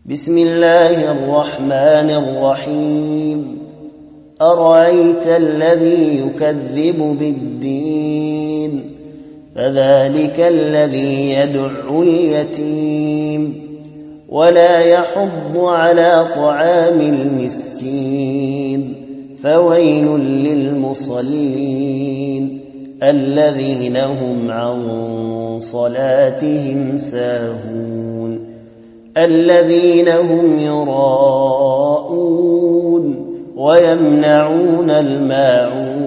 بسم الله الرحمن الرحيم أرأيت الذي يكذب بالدين فذلك الذي يدع اليتيم ولا يحض على طعام المسكين فويل للمصلين الذين هم عن صلاتهم ساهون الذين هم يراءون ويمنعون الماعون